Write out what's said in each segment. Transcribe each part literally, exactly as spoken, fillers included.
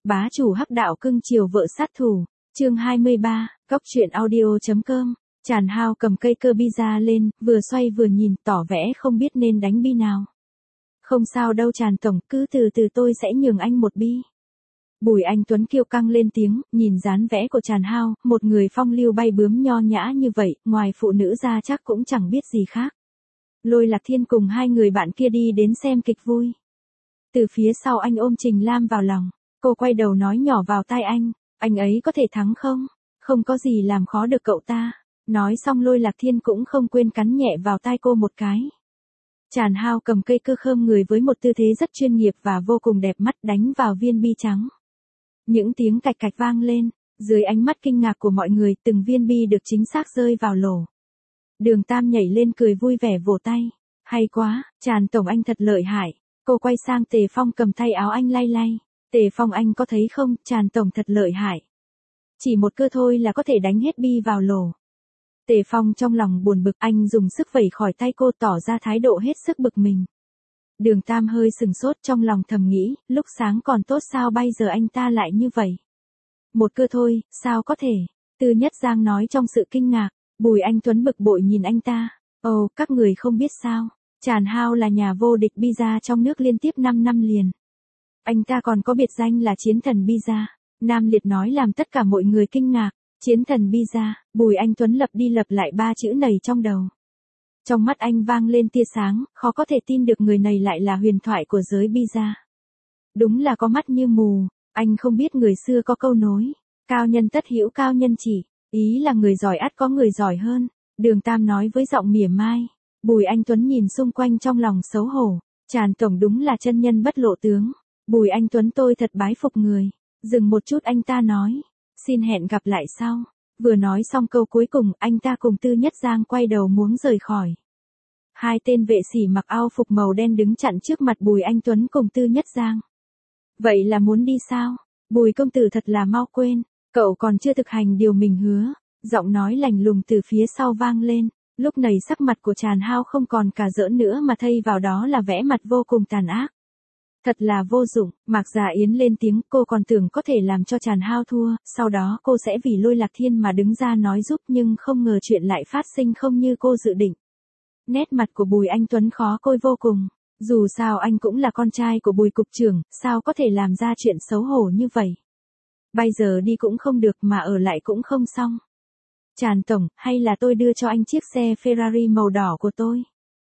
Bá chủ hắc đạo cưng chiều vợ sát thủ, chương hai mươi ba, cóc truyện audio.com. Tràn Hao cầm cây cơ pizza lên, vừa xoay vừa nhìn, tỏ vẻ không biết nên đánh bi nào. Không sao đâu Tràn tổng, cứ từ từ tôi sẽ nhường anh một bi. Bùi Anh Tuấn kiêu căng lên tiếng, nhìn dáng vẽ của Tràn Hao, một người phong lưu bay bướm nho nhã như vậy, ngoài phụ nữ ra chắc cũng chẳng biết gì khác. Lôi Lạc Thiên cùng hai người bạn kia đi đến xem kịch vui. Từ phía sau anh ôm Trình Lam vào lòng, cô quay đầu nói nhỏ vào tai anh, anh ấy có thể thắng không? Không có gì làm khó được cậu ta. Nói xong Lôi Lạc Thiên cũng không quên cắn nhẹ vào tai cô một cái. Tràn Hao cầm cây cơ khơm người với một tư thế rất chuyên nghiệp và vô cùng đẹp mắt đánh vào viên bi trắng. Những tiếng cạch cạch vang lên, dưới ánh mắt kinh ngạc của mọi người từng viên bi được chính xác rơi vào lỗ. Đường Tam nhảy lên cười vui vẻ vỗ tay. Hay quá, Tràn tổng anh thật lợi hại. Cô quay sang Tề Phong cầm tay áo anh lay lay. Tề Phong anh có thấy không, Tràn tổng thật lợi hại. Chỉ một cơ thôi là có thể đánh hết bi vào lỗ. Tề Phong trong lòng buồn bực, anh dùng sức vẩy khỏi tay cô tỏ ra thái độ hết sức bực mình. Đường Tam hơi sừng sốt trong lòng thầm nghĩ, lúc sáng còn tốt sao bây giờ anh ta lại như vậy. Một cơ thôi, sao có thể? Tư Nhất Giang nói trong sự kinh ngạc. Bùi Anh Tuấn bực bội nhìn anh ta. Ồ, các người không biết sao. Tràn Hao là nhà vô địch pizza trong nước liên tiếp năm năm liền. Anh ta còn có biệt danh là chiến thần pizza. Nam Liệt nói làm tất cả mọi người kinh ngạc. Chiến thần pizza, Bùi Anh Tuấn lập đi lập lại ba chữ này trong đầu. Trong mắt anh vang lên tia sáng, khó có thể tin được người này lại là huyền thoại của giới pizza. Đúng là có mắt như mù, anh không biết người xưa có câu nối. Cao nhân tất hữu cao nhân chỉ, ý là người giỏi ắt có người giỏi hơn. Đường Tam nói với giọng mỉa mai. Bùi Anh Tuấn nhìn xung quanh trong lòng xấu hổ. Tràn tổng đúng là chân nhân bất lộ tướng. Bùi Anh Tuấn tôi thật bái phục người. Dừng một chút anh ta nói. Xin hẹn gặp lại sau. Vừa nói xong câu cuối cùng, anh ta cùng Tư Nhất Giang quay đầu muốn rời khỏi. Hai tên vệ sĩ mặc áo phục màu đen đứng chặn trước mặt Bùi Anh Tuấn cùng Tư Nhất Giang. Vậy là muốn đi sao? Bùi công tử thật là mau quên, cậu còn chưa thực hành điều mình hứa. Giọng nói lạnh lùng từ phía sau vang lên. Lúc này sắc mặt của Tràn Hao không còn cả giỡn nữa mà thay vào đó là vẻ mặt vô cùng tàn ác. Thật là vô dụng, Mạc Giả Yến lên tiếng, cô còn tưởng có thể làm cho Tràn Hao thua, sau đó cô sẽ vì Lôi Lạc Thiên mà đứng ra nói giúp, nhưng không ngờ chuyện lại phát sinh không như cô dự định. Nét mặt của Bùi Anh Tuấn khó coi vô cùng, dù sao anh cũng là con trai của Bùi cục trưởng, sao có thể làm ra chuyện xấu hổ như vậy. Bây giờ đi cũng không được mà ở lại cũng không xong. Tràn tổng, hay là tôi đưa cho anh chiếc xe Ferrari màu đỏ của tôi.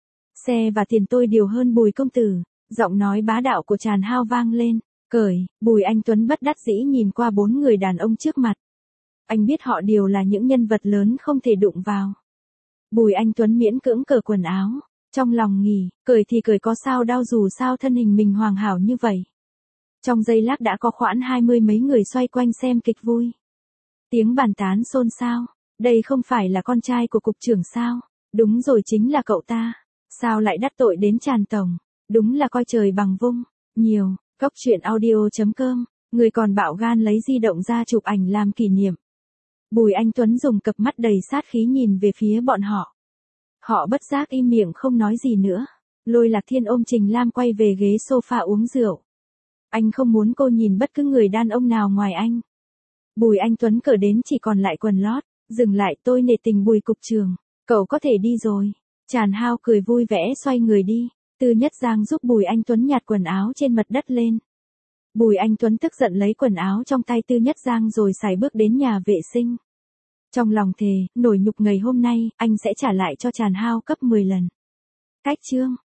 Xe và tiền tôi điều hơn Bùi công tử. Giọng nói bá đạo của Tràn Hao vang lên. Cởi, Bùi Anh Tuấn bất đắc dĩ nhìn qua bốn người đàn ông trước mặt. Anh biết họ đều là những nhân vật lớn không thể đụng vào. Bùi Anh Tuấn miễn cưỡng cởi quần áo. Trong lòng nghỉ, cởi thì cởi có sao đau dù sao thân hình mình hoàn hảo như vậy. Trong giây lát đã có khoảng hai mươi mấy người xoay quanh xem kịch vui. Tiếng bàn tán xôn xao. Đây không phải là con trai của cục trưởng sao? Đúng rồi, chính là cậu ta. Sao lại đắc tội đến Tràn tổng? Đúng là coi trời bằng vung. Nhiều, cóc truyện audio.com, người còn bạo gan lấy di động ra chụp ảnh làm kỷ niệm. Bùi Anh Tuấn dùng cặp mắt đầy sát khí nhìn về phía bọn họ. Họ bất giác im miệng không nói gì nữa. Lôi Lạc Thiên ôm Trình Lam quay về ghế sofa uống rượu. Anh không muốn cô nhìn bất cứ người đàn ông nào ngoài anh. Bùi Anh Tuấn cởi đến chỉ còn lại quần lót. Dừng lại, tôi nể tình Bùi cục trưởng, cậu có thể đi rồi. Tràn Hao cười vui vẻ xoay người đi. Tư Nhất Giang giúp Bùi Anh Tuấn nhặt quần áo trên mặt đất lên. Bùi Anh Tuấn tức giận lấy quần áo trong tay Tư Nhất Giang rồi sải bước đến nhà vệ sinh. Trong lòng thề, nổi nhục ngày hôm nay, anh sẽ trả lại cho Tràn Hao gấp mười lần. Cách chương.